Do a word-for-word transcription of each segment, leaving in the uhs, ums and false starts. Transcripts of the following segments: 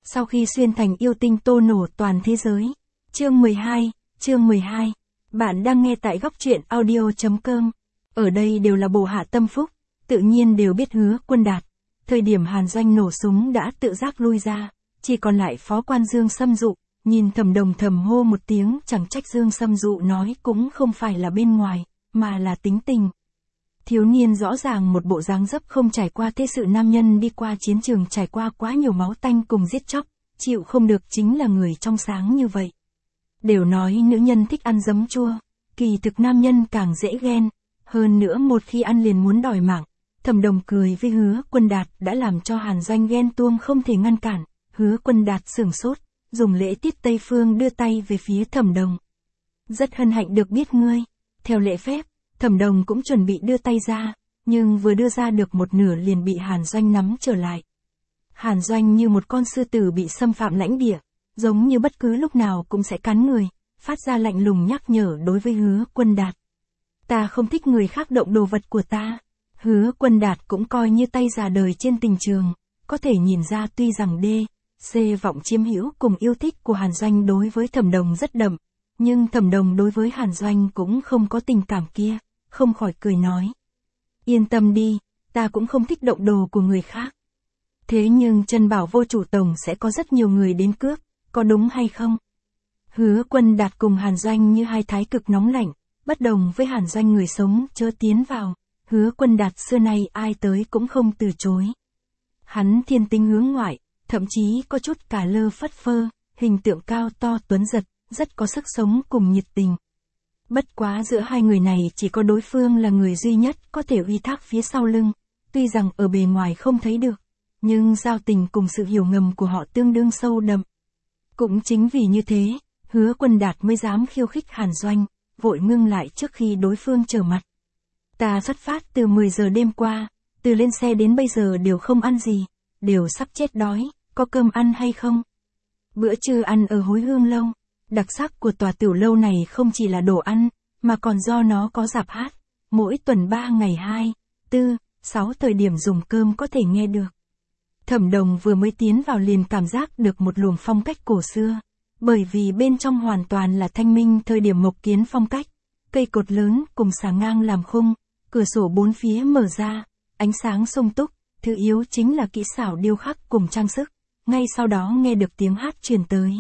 sau khi xuyên thành yêu tinh tô nổ toàn thế giới. Chương mười hai, chương mười hai. Bạn đang nghe tại góc truyện audio chấm com. Ở đây đều là bộ hạ tâm phúc, tự nhiên đều biết Hứa Quân Đạt. Thời điểm Hàn Doanh nổ súng đã tự giác lui ra, chỉ còn lại phó quan Dương Sâm Dụ, nhìn Thẩm Đồng thầm hô một tiếng, chẳng trách Dương Sâm Dụ nói cũng không phải là bên ngoài, mà là tính tình. Thiếu niên rõ ràng một bộ dáng dấp không trải qua thế sự nam nhân đi qua chiến trường trải qua quá nhiều máu tanh cùng giết chóc, chịu không được chính là người trong sáng như vậy. Đều nói nữ nhân thích ăn giấm chua, kỳ thực nam nhân càng dễ ghen, hơn nữa một khi ăn liền muốn đòi mạng. Thẩm Đồng cười với Hứa Quân Đạt đã làm cho Hàn Doanh ghen tuông không thể ngăn cản. Hứa Quân Đạt sửng sốt, dùng lễ tiết Tây Phương đưa tay về phía Thẩm Đồng. Rất hân hạnh được biết ngươi. Theo lễ phép, Thẩm Đồng cũng chuẩn bị đưa tay ra, nhưng vừa đưa ra được một nửa liền bị Hàn Doanh nắm trở lại. Hàn Doanh như một con sư tử bị xâm phạm lãnh địa, giống như bất cứ lúc nào cũng sẽ cắn người, phát ra lạnh lùng nhắc nhở đối với Hứa Quân Đạt. Ta không thích người khác động đồ vật của ta. Hứa Quân Đạt cũng coi như tay già đời trên tình trường, có thể nhìn ra tuy rằng đê, c vọng chiếm hữu cùng yêu thích của Hàn Doanh đối với Thẩm Đồng rất đậm, nhưng Thẩm Đồng đối với Hàn Doanh cũng không có tình cảm kia, không khỏi cười nói. Yên tâm đi, ta cũng không thích động đồ của người khác. Thế nhưng Trân Bảo Vô Chủ Tổng sẽ có rất nhiều người đến cướp, có đúng hay không? Hứa Quân Đạt cùng Hàn Doanh như hai thái cực nóng lạnh, bất đồng với Hàn Doanh người sống chớ tiến vào. Hứa Quân Đạt xưa nay ai tới cũng không từ chối. Hắn thiên tính hướng ngoại, thậm chí có chút cả lơ phất phơ, hình tượng cao to tuấn giật, rất có sức sống cùng nhiệt tình. Bất quá giữa hai người này chỉ có đối phương là người duy nhất có thể uy thác phía sau lưng, tuy rằng ở bề ngoài không thấy được, nhưng giao tình cùng sự hiểu ngầm của họ tương đương sâu đậm. Cũng chính vì như thế, Hứa Quân Đạt mới dám khiêu khích Hàn Doanh, vội ngưng lại trước khi đối phương trở mặt. Ta xuất phát từ mười giờ đêm qua, từ lên xe đến bây giờ đều không ăn gì, đều sắp chết đói, có cơm ăn hay không? Bữa trưa ăn ở Hối Hương Lâu, đặc sắc của tòa tiểu lâu này không chỉ là đồ ăn, mà còn do nó có rạp hát, mỗi tuần ba ngày hai, tư, sáu thời điểm dùng cơm có thể nghe được. Thẩm Đồng vừa mới tiến vào liền cảm giác được một luồng phong cách cổ xưa, bởi vì bên trong hoàn toàn là thanh minh thời điểm Mộc Kiến phong cách, cây cột lớn cùng xà ngang làm khung. Cửa sổ bốn phía mở ra, ánh sáng sung túc, thứ yếu chính là kỹ xảo điêu khắc cùng trang sức, ngay sau đó nghe được tiếng hát truyền tới.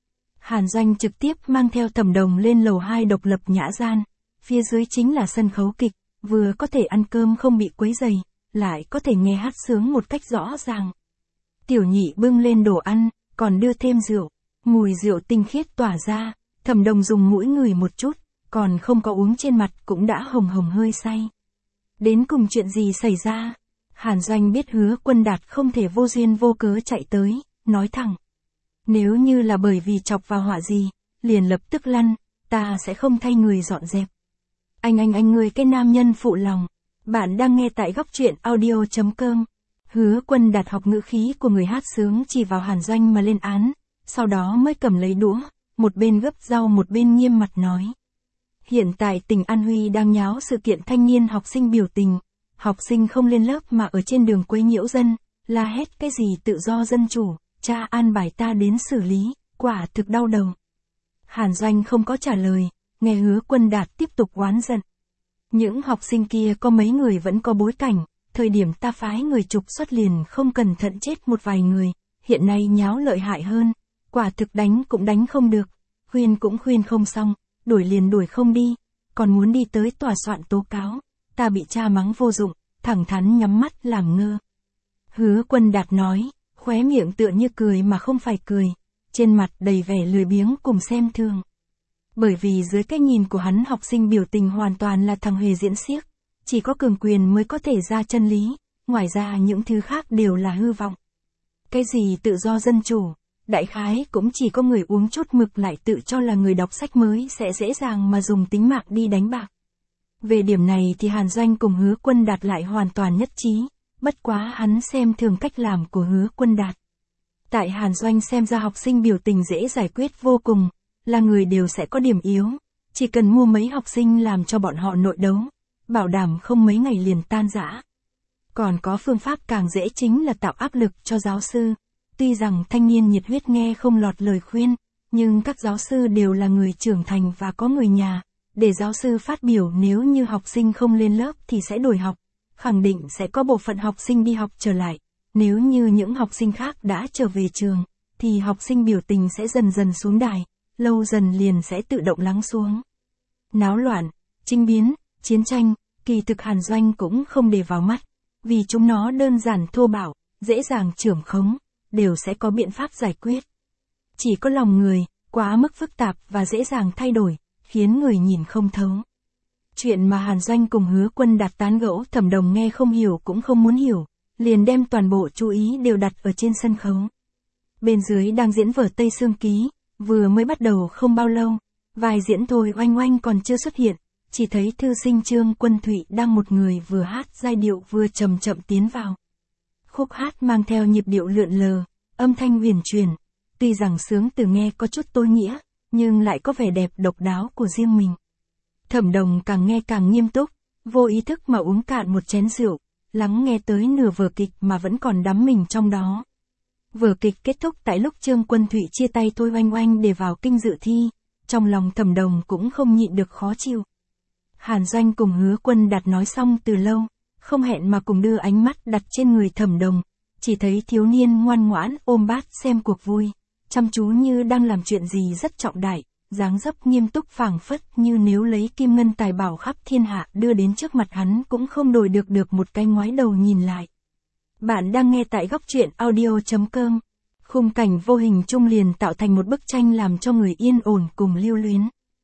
Hàn Doanh trực tiếp mang theo Thẩm Đồng lên lầu hai độc lập nhã gian, phía dưới chính là sân khấu kịch, vừa có thể ăn cơm không bị quấy rầy, lại có thể nghe hát sướng một cách rõ ràng. Tiểu Nhị bưng lên đồ ăn, còn đưa thêm rượu, mùi rượu tinh khiết tỏa ra, Thẩm Đồng dùng mũi ngửi một chút, còn không có uống trên mặt cũng đã hồng hồng hơi say. Đến cùng chuyện gì xảy ra? Hàn Doanh biết Hứa Quân Đạt không thể vô duyên vô cớ chạy tới, nói thẳng. Nếu như là bởi vì chọc vào họa gì, liền lập tức lăn, ta sẽ không thay người dọn dẹp. Anh anh anh người cái nam nhân phụ lòng. Bạn đang nghe tại góc truyện audio chấm com. Hứa Quân Đạt học ngữ khí của người hát sướng chỉ vào Hàn Doanh mà lên án, sau đó mới cầm lấy đũa, một bên gấp rau một bên nghiêm mặt nói. Hiện tại tỉnh An Huy đang nháo sự kiện thanh niên học sinh biểu tình, học sinh không lên lớp mà ở trên đường quấy nhiễu dân, la hét cái gì tự do dân chủ, cha an bài ta đến xử lý, quả thực đau đầu. Hàn Doanh không có trả lời, nghe Hứa Quân Đạt tiếp tục oán giận. Những học sinh kia có mấy người vẫn có bối cảnh, thời điểm ta phái người trục xuất liền không cẩn thận chết một vài người, hiện nay nháo lợi hại hơn, quả thực đánh cũng đánh không được, khuyên cũng khuyên không xong. Đuổi liền đuổi không đi, còn muốn đi tới tòa soạn tố cáo, ta bị cha mắng vô dụng, thẳng thắn nhắm mắt làm ngơ. Hứa Quân Đạt nói, khóe miệng tựa như cười mà không phải cười, trên mặt đầy vẻ lười biếng cùng xem thường. Bởi vì dưới cái nhìn của hắn học sinh biểu tình hoàn toàn là thằng hề diễn xiếc, chỉ có cường quyền mới có thể ra chân lý, ngoài ra những thứ khác đều là hư vọng. Cái gì tự do dân chủ? Đại khái cũng chỉ có người uống chút mực lại tự cho là người đọc sách mới sẽ dễ dàng mà dùng tính mạng đi đánh bạc. Về điểm này thì Hàn Doanh cùng Hứa Quân Đạt lại hoàn toàn nhất trí, bất quá hắn xem thường cách làm của Hứa Quân Đạt. Tại Hàn Doanh xem ra học sinh biểu tình dễ giải quyết vô cùng, là người đều sẽ có điểm yếu, chỉ cần mua mấy học sinh làm cho bọn họ nội đấu, bảo đảm không mấy ngày liền tan rã. Còn có phương pháp càng dễ chính là tạo áp lực cho giáo sư. Tuy rằng thanh niên nhiệt huyết nghe không lọt lời khuyên, nhưng các giáo sư đều là người trưởng thành và có người nhà, để giáo sư phát biểu nếu như học sinh không lên lớp thì sẽ đổi học, khẳng định sẽ có bộ phận học sinh đi học trở lại, nếu như những học sinh khác đã trở về trường, thì học sinh biểu tình sẽ dần dần xuống đài, lâu dần liền sẽ tự động lắng xuống. Náo loạn, chinh biến, chiến tranh, kỳ thực Hàn Doanh cũng không để vào mắt, vì chúng nó đơn giản thô bạo, dễ dàng trưởng khống, đều sẽ có biện pháp giải quyết. Chỉ có lòng người, quá mức phức tạp và dễ dàng thay đổi, khiến người nhìn không thấu. Chuyện mà Hàn Doanh cùng Hứa Quân Đạt tán gẫu Thẩm Đồng nghe không hiểu cũng không muốn hiểu, liền đem toàn bộ chú ý đều đặt ở trên sân khấu. Bên dưới đang diễn vở Tây Sương Ký, vừa mới bắt đầu không bao lâu, vài diễn thôi oanh oanh còn chưa xuất hiện, chỉ thấy thư sinh Trương Quân Thụy đang một người vừa hát giai điệu vừa chậm chậm tiến vào. Khúc hát mang theo nhịp điệu lượn lờ, âm thanh huyền truyền, tuy rằng sướng từ nghe có chút tối nghĩa, nhưng lại có vẻ đẹp độc đáo của riêng mình. Thẩm Đồng càng nghe càng nghiêm túc, vô ý thức mà uống cạn một chén rượu, lắng nghe tới nửa vở kịch mà vẫn còn đắm mình trong đó. Vở kịch kết thúc tại lúc Trương Quân Thụy chia tay Thôi Oanh Oanh để vào kinh dự thi, trong lòng Thẩm Đồng cũng không nhịn được khó chịu. Hàn Doanh cùng Hứa Quân Đạt nói xong từ lâu, không hẹn mà cùng đưa ánh mắt đặt trên người Thẩm Đồng, chỉ thấy thiếu niên ngoan ngoãn ôm bát xem cuộc vui, chăm chú như đang làm chuyện gì rất trọng đại, dáng dấp nghiêm túc phảng phất như nếu lấy kim ngân tài bảo khắp thiên hạ đưa đến trước mặt hắn cũng không đổi được được một cái ngoái đầu nhìn lại. Bạn đang nghe tại góc truyện audio chấm com. Khung cảnh vô hình chung liền tạo thành một bức tranh làm cho người yên ổn cùng lưu luyến.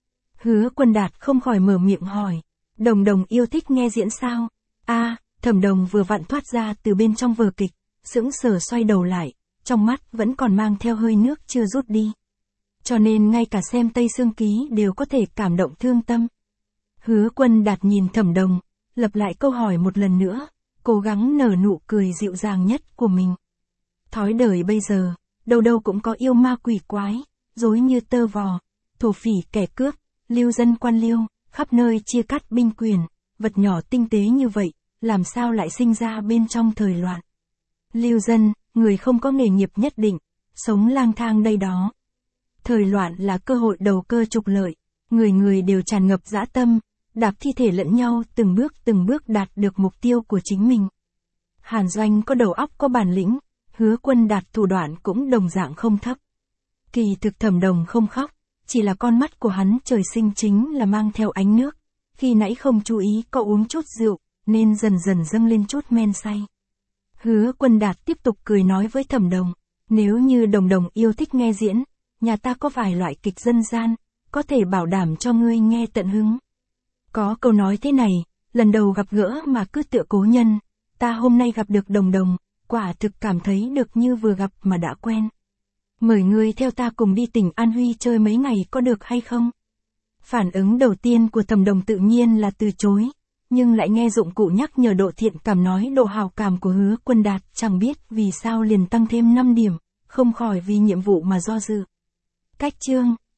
Hứa Quân Đạt không khỏi mở miệng hỏi, Đồng Đồng yêu thích nghe diễn sao? A, Thẩm Đồng vừa vặn thoát ra từ bên trong vở kịch, sững sờ xoay đầu lại, trong mắt vẫn còn mang theo hơi nước chưa rút đi. Cho nên ngay cả xem Tây Sương Ký đều có thể cảm động thương tâm. Hứa Quân Đạt nhìn Thẩm Đồng, lặp lại câu hỏi một lần nữa, cố gắng nở nụ cười dịu dàng nhất của mình. Thói đời bây giờ, đâu đâu cũng có yêu ma quỷ quái, dối như tơ vò, thổ phỉ kẻ cướp, lưu dân quan liêu, khắp nơi chia cắt binh quyền, vật nhỏ tinh tế như vậy, làm sao lại sinh ra bên trong thời loạn. Lưu dân, người không có nghề nghiệp nhất định, sống lang thang đây đó. Thời loạn là cơ hội đầu cơ trục lợi, người người đều tràn ngập dã tâm, đạp thi thể lẫn nhau từng bước từng bước đạt được mục tiêu của chính mình. Hàn Doanh có đầu óc có bản lĩnh, Hứa Quân Đạt thủ đoạn cũng đồng dạng không thấp. Kỳ thực Thẩm Đồng không khóc, chỉ là con mắt của hắn trời sinh chính là mang theo ánh nước, khi nãy không chú ý có uống chút rượu, nên dần dần dâng lên chút men say. Hứa Quân Đạt tiếp tục cười nói với Thẩm Đồng, nếu như Đồng Đồng yêu thích nghe diễn, nhà ta có vài loại kịch dân gian, có thể bảo đảm cho ngươi nghe tận hứng. Có câu nói thế này, lần đầu gặp gỡ mà cứ tựa cố nhân, ta hôm nay gặp được Đồng Đồng, quả thực cảm thấy được như vừa gặp mà đã quen. Mời ngươi theo ta cùng đi tỉnh An Huy chơi mấy ngày có được hay không? Phản ứng đầu tiên của Thẩm Đồng tự nhiên là từ chối, nhưng lại nghe dụng cụ nhắc nhở độ thiện cảm nói độ hào cảm của Hứa Quân Đạt chẳng biết vì sao liền tăng thêm năm điểm, không khỏi vì nhiệm vụ mà do dự. Cách chương